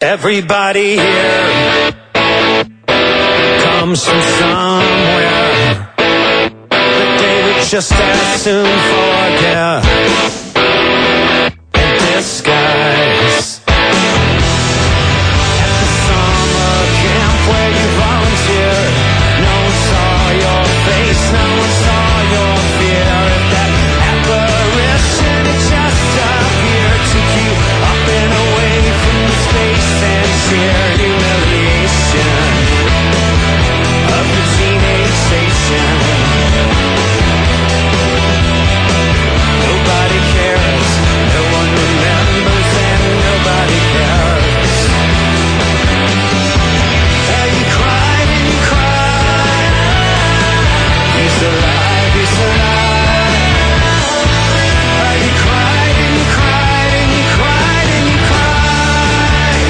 Everybody here comes from somewhere that they would just as soon forget and disguise. At the summer camp where you volunteered, no one saw your face, no one saw your fear. If that apparition had just appeared, took you up and away from the space and sheer humiliation of the teenage station. Nobody cares, no one remembers, and nobody cares. And you cried and you cried. He's alive, he's alive. You cried and you cried and you cried and you cried.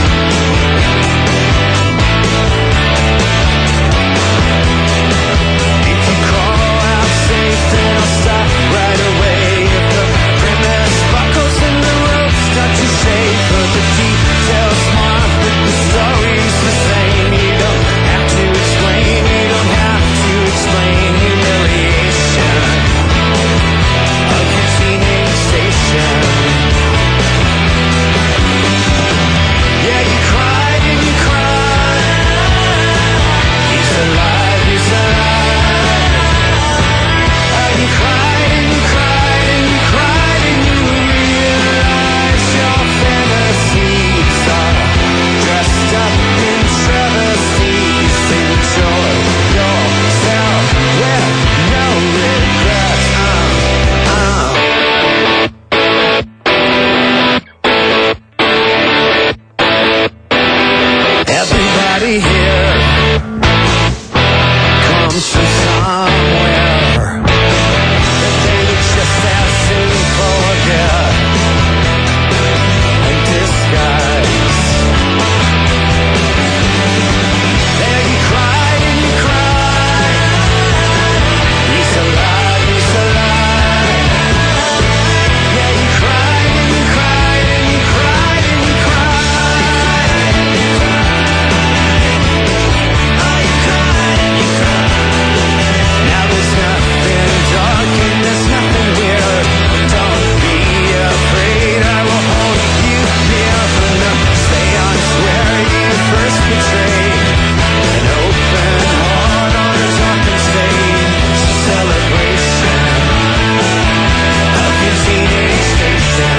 If you call out safe, then I'll stop right away. If the premise buckles and the ropes start to shake, but the details smart, but the story's the same. You don't have to explain, you don't have to explain humiliation of your teenage station. Yeah, you cried and you cried. He's alive, he's alive. You cried and you cried and you cried and you realized your fantasies are dressed up in travesties. Enjoy yourself with no regrets. Everybody here comes from somewhere that they would just as soon forget and disguise. There you cried and you cried. He's alive, he's alive. Yeah, you cried and you cried and you cried and you cried. Oh, you cried and you cried. Now there's nothing dark and there's nothing weird. Don't be afraid, I will hold you near from the seance where you first betrayed an open heart on a talking stage. Celebration of your teenage station.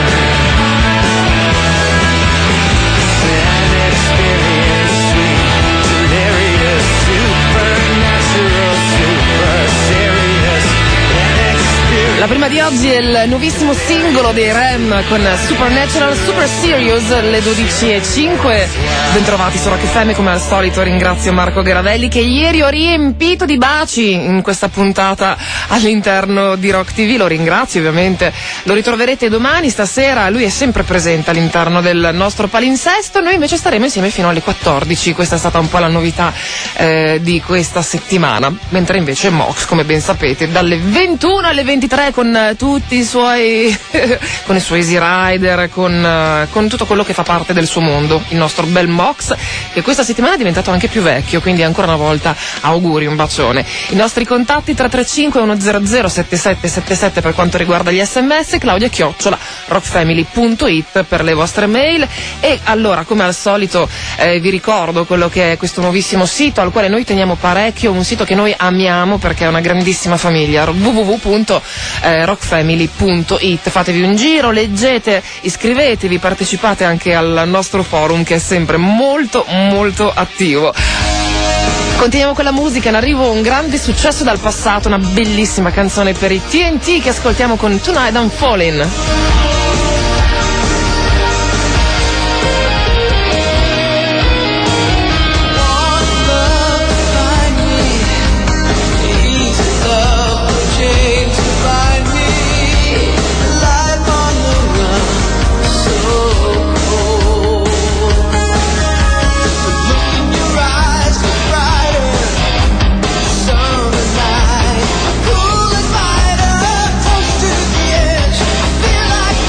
An experience sweet, delirious, supernatural, super serious. An experience. La prima di oggi è il nuovissimo singolo dei Rem con Supernatural, Super Serious, le 12:05. Bentrovati su Rock FM, come al solito ringrazio Marco Garavelli che ieri ho riempito di baci in questa puntata all'interno di Rock TV. Lo ringrazio ovviamente, lo ritroverete domani, stasera lui è sempre presente all'interno del nostro palinsesto. Noi invece staremo insieme fino alle 14, questa è stata un po' la novità di questa settimana, mentre invece Mox, come ben sapete, dalle 21 alle 23 con tutti i suoi con i suoi Easy Rider, con tutto quello che fa parte del suo mondo, il nostro bel Mox, che questa settimana è diventato anche più vecchio, quindi ancora una volta auguri, un bacione. I nostri contatti 335 100 7777 per quanto riguarda gli sms, claudia@rockfamily.it per le vostre mail. E allora, come al solito, vi ricordo quello che è questo nuovissimo sito al quale noi teniamo parecchio, un sito che noi amiamo perché è una grandissima famiglia, www.rockfamily.it. Fatevi un giro, leggete, iscrivetevi, partecipate anche al nostro forum che è sempre molto molto attivo. Continuiamo con la musica, in arrivo un grande successo dal passato, una bellissima canzone per i TNT che ascoltiamo con Tonight I'm Falling. Cool as lighter, close to the edge. I feel like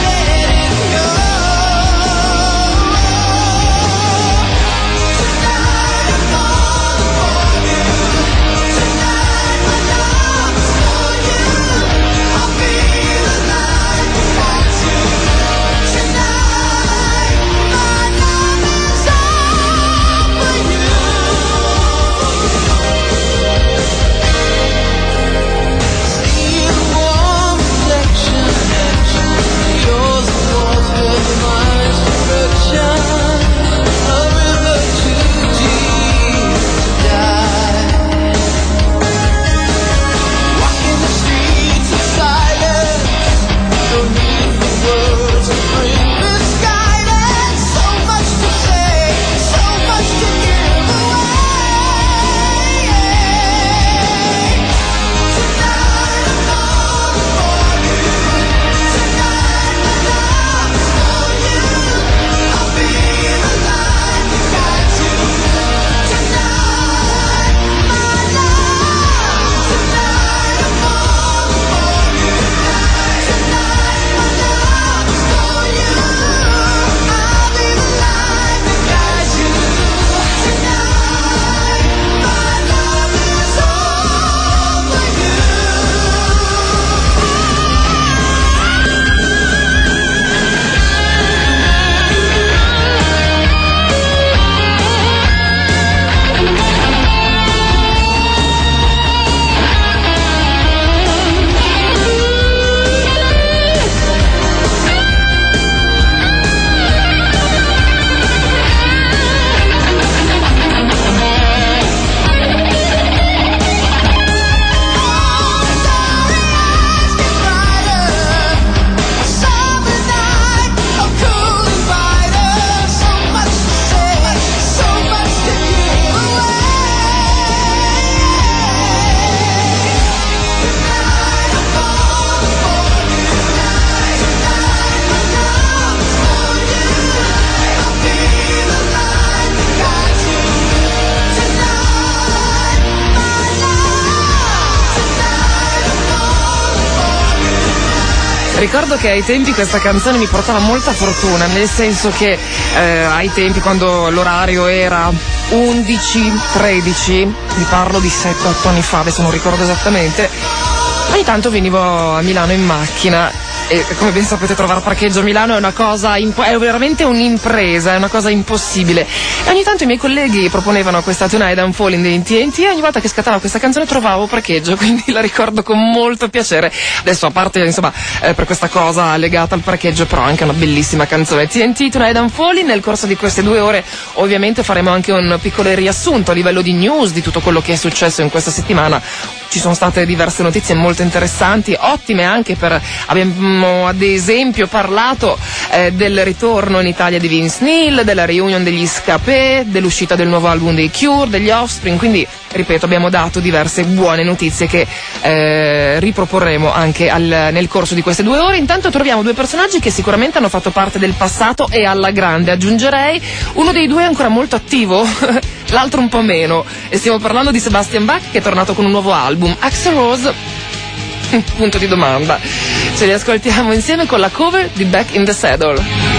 ricordo che ai tempi questa canzone mi portava molta fortuna, nel senso che ai tempi, quando l'orario era 11-13, vi parlo di 7-8 anni fa, adesso non ricordo esattamente, ogni tanto venivo a Milano in macchina. E come ben sapete, trovare parcheggio a Milano è una cosa è veramente un'impresa, è una cosa impossibile. E ogni tanto i miei colleghi proponevano questa Tonight I'm Falling dei TNT e ogni volta che scattava questa canzone trovavo parcheggio, quindi la ricordo con molto piacere. Adesso, a parte insomma per questa cosa legata al parcheggio, però anche una bellissima canzone. TNT Tonight I'm Falling. Nel corso di queste 2 ore ovviamente faremo anche un piccolo riassunto a livello di news di tutto quello che è successo in questa settimana. Ci sono state diverse notizie molto interessanti, ottime anche abbiamo ad esempio parlato del ritorno in Italia di Vince Neil, della reunion degli Scapé, dell'uscita del nuovo album dei Cure, degli Offspring, quindi ripeto abbiamo dato diverse buone notizie che riproporremo anche nel corso di queste 2 ore. Intanto troviamo 2 personaggi che sicuramente hanno fatto parte del passato e alla grande, aggiungerei. Uno dei 2 è ancora molto attivo, l'altro un po' meno, e stiamo parlando di Sebastian Bach, che è tornato con un nuovo album, Axl Rose. Punto di domanda. Ce li ascoltiamo insieme con la cover di Back in the Saddle.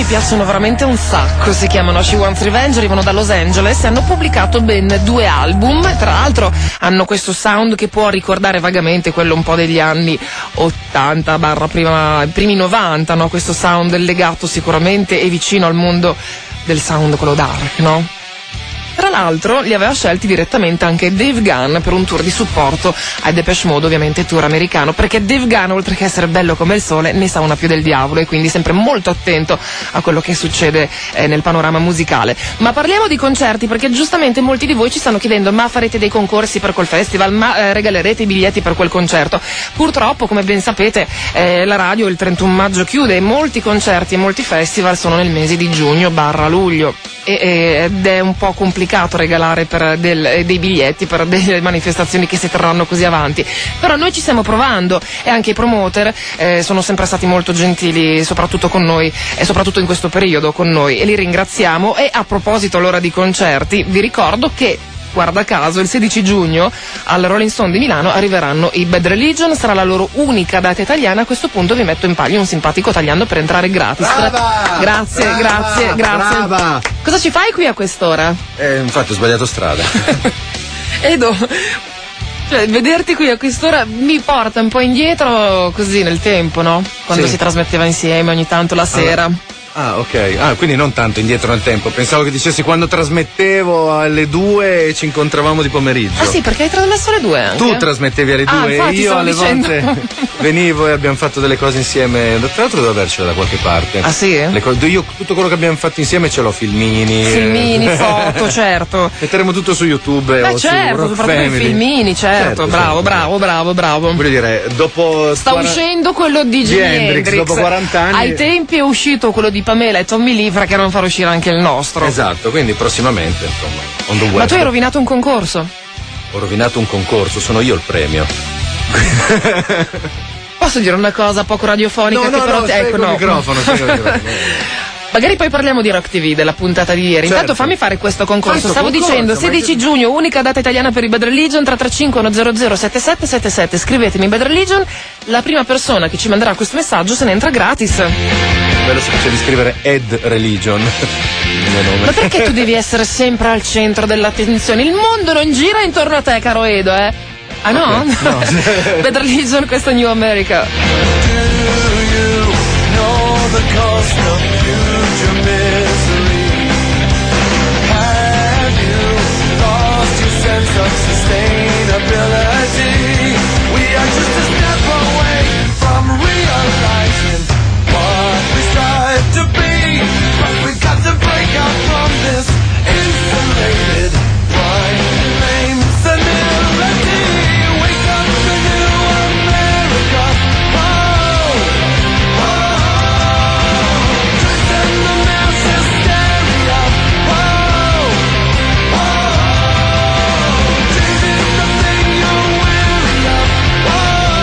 mi piacciono veramente un sacco, si chiamano She Wants Revenge, arrivano da Los Angeles e hanno pubblicato ben 2 album, tra l'altro hanno questo sound che può ricordare vagamente quello un po' degli anni 80 primi 90, no? Questo sound legato sicuramente e vicino al mondo del sound quello dark, no? Tra l'altro li aveva scelti direttamente anche Dave Gunn per un tour di supporto ai Depeche Mode, ovviamente tour americano, perché Dave Gunn, oltre che essere bello come il sole, ne sa una più del diavolo e quindi sempre molto attento a quello che succede nel panorama musicale. Ma parliamo di concerti, perché giustamente molti di voi ci stanno chiedendo: ma farete dei concorsi per quel festival? Ma regalerete i biglietti per quel concerto? Purtroppo, come ben sapete, la radio il 31 maggio chiude e molti concerti e molti festival sono nel mese di giugno/luglio. Ed è un po' complicato regalare dei biglietti per delle manifestazioni che si terranno così avanti, però noi ci stiamo provando e anche i promoter sono sempre stati molto gentili, soprattutto con noi e soprattutto in questo periodo con noi, e li ringraziamo. E a proposito allora di concerti, vi ricordo che guarda caso il 16 giugno al Rolling Stone di Milano arriveranno i Bad Religion, sarà la loro unica data italiana. A questo punto vi metto in palio un simpatico tagliando per entrare gratis. Brava! Grazie. Brava! Cosa ci fai qui a quest'ora? Infatti ho sbagliato strada. Edo, cioè, vederti qui a quest'ora mi porta un po' indietro così nel tempo, no? Quando Sì. si trasmetteva insieme ogni tanto la sera. Ah, ok. Quindi non tanto indietro nel tempo. Pensavo che dicessi quando trasmettevo alle 2 e ci incontravamo di pomeriggio. Ah sì, perché hai trasmesso alle 2 anche? Tu trasmettevi alle 2 e infatti io stavo alle dicendo. volte venivo e abbiamo fatto delle cose insieme. Tra l'altro devo avercela da qualche parte. Ah sì? Io tutto quello che abbiamo fatto insieme ce l'ho, filmini. Filmini, foto, certo. Metteremo tutto su YouTube. Beh o certo, su Rock soprattutto i Family. filmini, certo. Bravo. Voglio dire, dopo. Sta uscendo quello di Jimi Hendrix. dopo 40 anni. Ai tempi è uscito quello di Pamela e Tommy Lee, perché non far uscire anche il nostro? Esatto, quindi prossimamente, insomma, on the web. Ma tu hai rovinato un concorso? Ho rovinato un concorso, sono io il premio. Posso dire una cosa poco radiofonica? che però ecco, no. Il microfono. Magari poi parliamo di Rock TV, della puntata di ieri. Certo. Intanto fammi fare questo concorso. Questo Stavo concorso, dicendo, ma 16 giugno, unica data italiana per i Bad Religion, 335 100 7777. Scrivetemi Bad Religion, la prima persona che ci manderà questo messaggio se ne entra gratis. Bello se facevi scrivere Ed Religion. Il mio nome. Ma perché tu devi essere sempre al centro dell'attenzione? Il mondo non gira intorno a te, caro Edo, eh? Ah no? Okay, no. Bad Religion, questo è New America. The cost of future misery. Have you lost your sense of sustainability? We are just a step away from realizing what we strive to be, but we've got to break out from this insulated, blind, lame senility. Wake up to New America. Oh,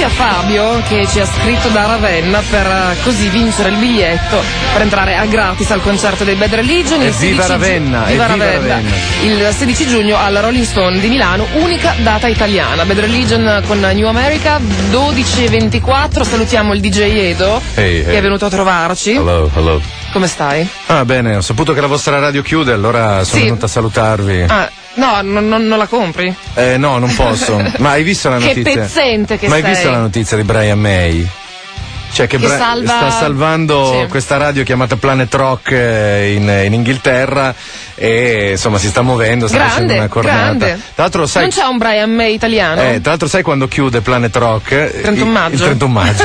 a Fabio che ci ha scritto da Ravenna per così vincere il biglietto per entrare a gratis al concerto dei Bad Religion. Viva Ravenna! Viva Ravenna! Il 16 giugno alla Rolling Stone di Milano, unica data italiana. Bad Religion con New America, 12:24. Salutiamo il DJ Edo che è venuto a trovarci. Hello. Come stai? Ah, bene, ho saputo che la vostra radio chiude, allora sono venuto a salutarvi. Ah, no, non la compri? No, non posso. Ma hai visto la notizia? Che pezzente che Ma sei. hai visto la notizia di Brian May? Cioè che sta salvando questa radio chiamata Planet Rock in Inghilterra e insomma si sta muovendo, sta facendo una cornata. Grande. Tra l'altro sai, non c'è un Brian May italiano? Tra l'altro sai quando chiude Planet Rock? 31 maggio. Il 31 maggio.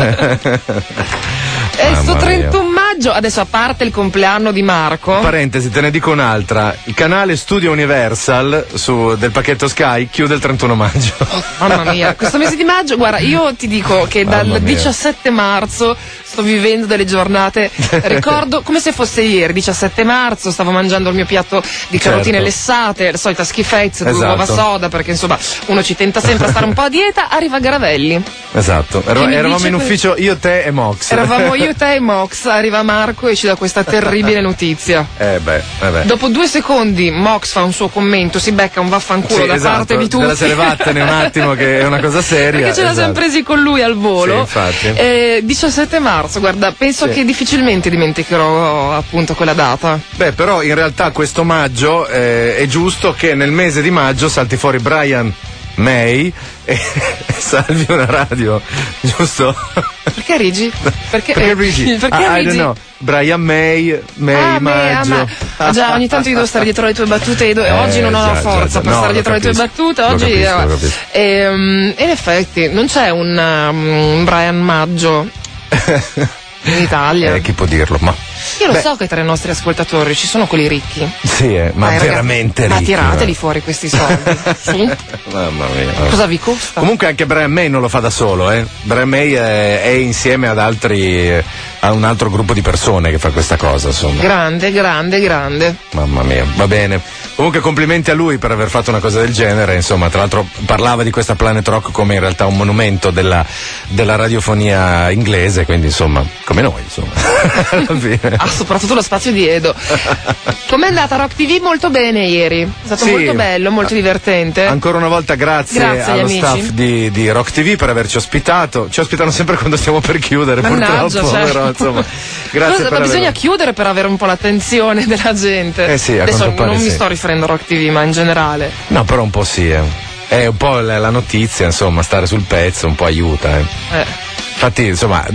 Sto 31 maggio, adesso a parte il compleanno di Marco. Parentesi, te ne dico un'altra. Il canale Studio Universal del pacchetto Sky chiude il 31 maggio. Mamma mia, questo mese di maggio, guarda, io ti dico che dal 17 marzo sto vivendo delle giornate, ricordo come se fosse ieri, 17 marzo, stavo mangiando il mio piatto di carotine lessate, la solita schifezza, due uova soda, perché insomma uno ci tenta sempre a stare un po' a dieta, arriva Garavelli. Esatto, eravamo in ufficio io, te e Mox. Eravamo io, te e Mox, arriva Marco e ci dà questa terribile notizia. Dopo 2 secondi Mox fa un suo commento, si becca un vaffanculo da parte di tutti. Della se ne vattene un attimo che è una cosa seria. Perché ce la siamo presi con lui al volo. Sì, infatti. 17 marzo, guarda, penso che difficilmente dimenticherò appunto quella data. Beh, però in realtà questo maggio è giusto che nel mese di maggio salti fuori Brian May e salvi una radio, giusto? Perché rigi? Perché rigi? I don't know. Brian May maggio. Già, ogni tanto io devo stare dietro le tue battute e oggi non ho la forza per stare dietro le tue battute. Oggi in effetti non c'è un Brian Maggio in Italia. Chi può dirlo? Ma io lo so che tra i nostri ascoltatori ci sono quelli ricchi. Sì, ma veramente ragazzi, ricchi. Ma tirateli fuori questi soldi. Sì? Mamma mia. Cosa vi costa? Comunque anche Brian May non lo fa da solo, Brian May è insieme ad altri, a un altro gruppo di persone che fa questa cosa, insomma. Grande. Mamma mia, va bene. Comunque complimenti a lui per aver fatto una cosa del genere, insomma, tra l'altro parlava di questa Planet Rock come in realtà un monumento della radiofonia inglese, quindi insomma, come noi, insomma. Alla fine. Soprattutto lo spazio di Edo. Com'è andata Rock TV? Molto bene ieri, è stato molto bello, molto divertente. Ancora una volta grazie allo staff di Rock TV per averci ospitato. Ci ospitano sempre quando stiamo per chiudere, mannaggia, purtroppo, però insomma, grazie. Ma bisogna chiudere per avere un po' l'attenzione della gente. Sì, adesso non mi sto riferendo a Rock TV, ma in generale. No, però un po' sì, È un po' la notizia, insomma, stare sul pezzo un po' aiuta, Infatti, insomma,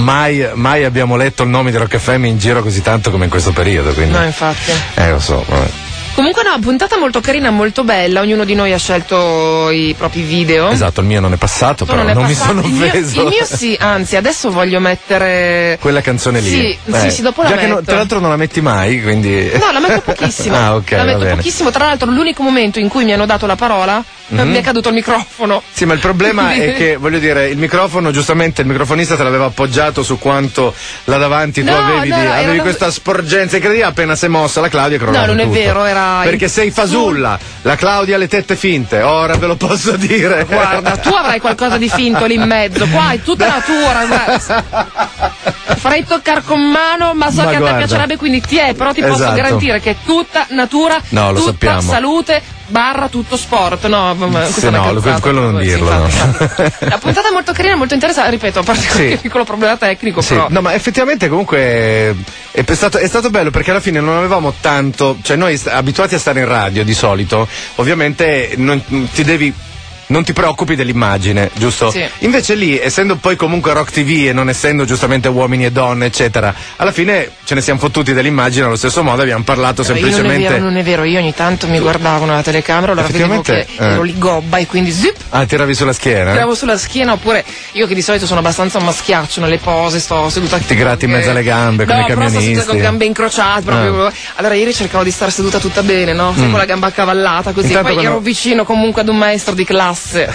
mai abbiamo letto il nome di Rock FM in giro così tanto come in questo periodo, quindi. No, infatti. Lo so, vabbè. Comunque no, puntata molto carina, molto bella, ognuno di noi ha scelto i propri video. Esatto, il mio non è passato, però non mi sono offeso. Il mio sì, anzi, adesso voglio mettere quella canzone lì. Sì, dopo la metto. Tra l'altro non la metti mai, quindi. No, la metto pochissimo. Ok, la metto va bene. Pochissimo, tra l'altro l'unico momento in cui mi hanno dato la parola mi è caduto il microfono. Sì, ma il problema è che, voglio dire, il microfono, giustamente il microfonista te l'aveva appoggiato su quanto là davanti tu avevi questa sporgenza incredibile, appena si è mossa la Claudia è crollato tutto. No, non è vero, era perché sei fasulla, la Claudia ha le tette finte, ora ve lo posso dire. Guarda, tu avrai qualcosa di finto lì in mezzo, qua è tutta natura, guarda. Farei toccare con mano, ma so che a te piacerebbe, quindi però ti posso garantire che è tutta natura, lo tutta sappiamo. Salute, tutto sport. No, quello non dirlo. No. La puntata è molto carina, molto interessante, ripeto, a parte qualche piccolo problema tecnico, però. No, ma effettivamente comunque è stato bello perché alla fine non avevamo tanto, cioè noi abituati a stare in radio di solito, ovviamente non ti preoccupi dell'immagine, giusto? Sì. Invece lì, essendo poi comunque Rock TV e non essendo giustamente uomini e donne, eccetera, alla fine ce ne siamo fottuti dell'immagine allo stesso modo, abbiamo parlato semplicemente. Non è vero, io ogni tanto mi guardavo nella telecamera, allora vedevo che ero lì gobba e quindi zip. Tiravi sulla schiena? Tiravo sulla schiena, oppure io che di solito sono abbastanza un maschiaccio nelle pose, sto seduta. Ti gratti in mezzo alle gambe, come i camionisti. Sto seduta con gambe incrociate, proprio. Allora ieri cercavo di stare seduta tutta bene, no? Con la gamba accavallata, così. Intanto poi ero vicino comunque ad un maestro di classe.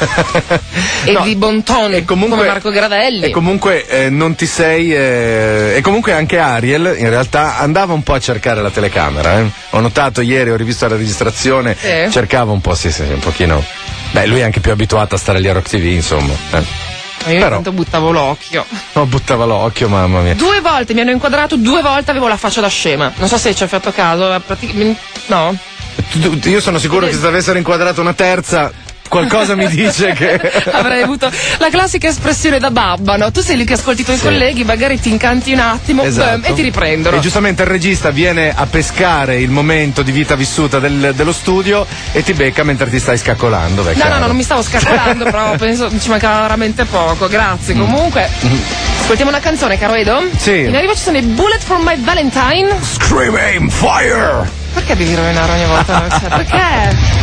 E di bon ton, come Marco Garavelli. E comunque non ti sei e comunque anche Ariel in realtà andava un po' a cercare la telecamera, Ho notato ieri, ho rivisto la registrazione, cercava un po', sì, un pochino. Beh, lui è anche più abituato a stare lì a Rock TV, insomma. Io Però- intanto buttavo l'occhio. No, buttava l'occhio, mamma mia. 2 volte mi hanno inquadrato, 2 volte avevo la faccia da scema. Non so se ci hai fatto caso, no? Io sono sicuro che se avessero inquadrato una terza, qualcosa mi dice che... Avrei avuto la classica espressione da babba, no? Tu sei lì che ascolti i tuoi colleghi, magari ti incanti un attimo Esatto. e ti riprendono. E giustamente il regista viene a pescare il momento di vita vissuta dello studio e ti becca mentre ti stai scaccolando. Beh, No, chiaro. no, non mi stavo scaccolando, però penso ci mancava veramente poco. Grazie. Comunque, ascoltiamo una canzone, caro Edo? Sì. In arrivo ci sono i Bullet for My Valentine. Scream aim fire! Perché devi rovinare ogni volta? Cioè, perché?